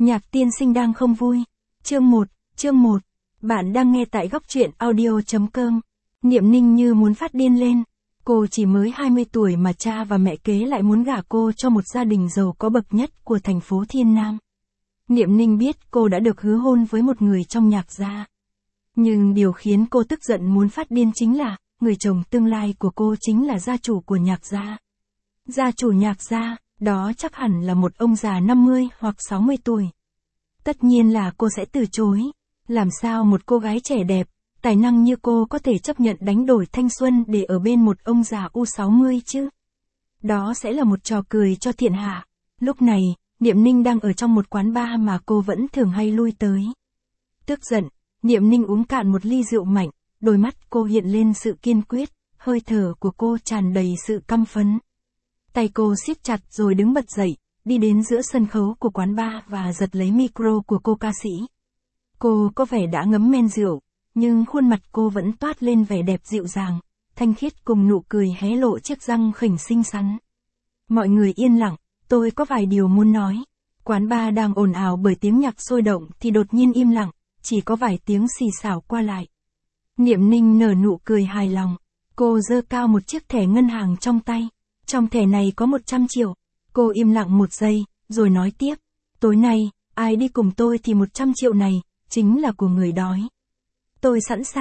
Nhạc tiên sinh đang không vui. Chương 1. Bạn đang nghe tại góc truyện audio.com. Niệm Ninh như muốn phát điên lên. Cô chỉ mới 20 tuổi mà cha và mẹ kế lại muốn gả cô cho một gia đình giàu có bậc nhất của thành phố Thiên Nam. Niệm Ninh biết cô đã được hứa hôn với một người trong Nhạc gia. Nhưng điều khiến cô tức giận muốn phát điên chính là, người chồng tương lai của cô chính là gia chủ của Nhạc gia. Gia chủ Nhạc gia, đó chắc hẳn là một ông già 50 hoặc 60 tuổi. Tất nhiên là cô sẽ từ chối. Làm sao một cô gái trẻ đẹp, tài năng như cô có thể chấp nhận đánh đổi thanh xuân để ở bên một ông già U60 chứ? Đó sẽ là một trò cười cho thiên hạ. Lúc này, Niệm Ninh đang ở trong một quán bar mà cô vẫn thường hay lui tới. Tức giận, Niệm Ninh uống cạn một ly rượu mạnh, đôi mắt cô hiện lên sự kiên quyết, hơi thở của cô tràn đầy sự căm phẫn. Tay cô siết chặt rồi đứng bật dậy, đi đến giữa sân khấu của quán bar và giật lấy micro của cô ca sĩ. Cô có vẻ đã ngấm men rượu, nhưng khuôn mặt cô vẫn toát lên vẻ đẹp dịu dàng, thanh khiết cùng nụ cười hé lộ chiếc răng khỉnh xinh xắn. Mọi người yên lặng, tôi có vài điều muốn nói. Quán bar đang ồn ào bởi tiếng nhạc sôi động thì đột nhiên im lặng, chỉ có vài tiếng xì xào qua lại. Niệm Ninh nở nụ cười hài lòng. Cô giơ cao một chiếc thẻ ngân hàng trong tay. Trong thẻ này có 100 triệu. Cô im lặng một giây, rồi nói tiếp. Tối nay, ai đi cùng tôi thì 100 triệu này, chính là của người đói. Tôi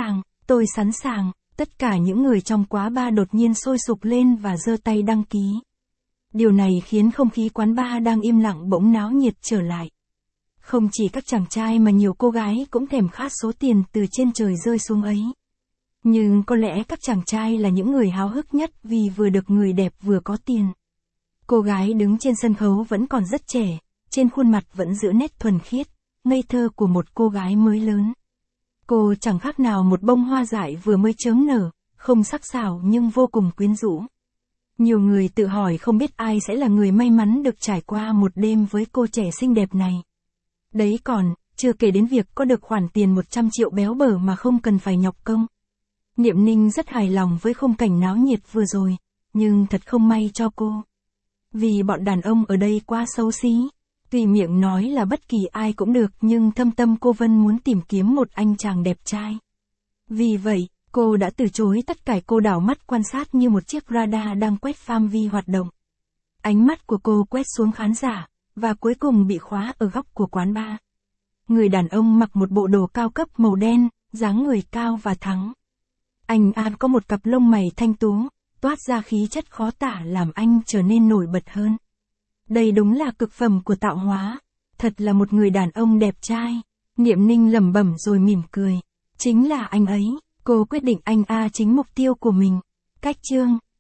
sẵn sàng. Tất cả những người trong quán bar đột nhiên sôi sục lên và giơ tay đăng ký. Điều này khiến không khí quán bar đang im lặng bỗng náo nhiệt trở lại. Không chỉ các chàng trai mà nhiều cô gái cũng thèm khát số tiền từ trên trời rơi xuống ấy. Nhưng có lẽ các chàng trai là những người háo hức nhất vì vừa được người đẹp vừa có tiền. Cô gái đứng trên sân khấu vẫn còn rất trẻ, trên khuôn mặt vẫn giữ nét thuần khiết, ngây thơ của một cô gái mới lớn. Cô chẳng khác nào một bông hoa dại vừa mới chớm nở, không sắc sảo nhưng vô cùng quyến rũ. Nhiều người tự hỏi không biết ai sẽ là người may mắn được trải qua một đêm với cô trẻ xinh đẹp này. Đấy còn, chưa kể đến việc có được khoản tiền 100 triệu béo bở mà không cần phải nhọc công. Niệm Ninh rất hài lòng với khung cảnh náo nhiệt vừa rồi, nhưng thật không may cho cô. Vì bọn đàn ông ở đây quá xấu xí. Tuy miệng nói là bất kỳ ai cũng được nhưng thâm tâm cô Vân muốn tìm kiếm một anh chàng đẹp trai. Vì vậy, cô đã từ chối tất cả. Cô đảo mắt quan sát như một chiếc radar đang quét phạm vi hoạt động. Ánh mắt của cô quét xuống khán giả, và cuối cùng bị khóa ở góc của quán bar. Người đàn ông mặc một bộ đồ cao cấp màu đen, dáng người cao và thẳng. Anh có một cặp lông mày thanh tú, toát ra khí chất khó tả làm anh trở nên nổi bật hơn. Đây đúng là cực phẩm của tạo hóa. Thật là một người đàn ông đẹp trai. Niệm Ninh lẩm bẩm rồi mỉm cười. Chính là anh ấy. Cô quyết định anh chính mục tiêu của mình. Cách chương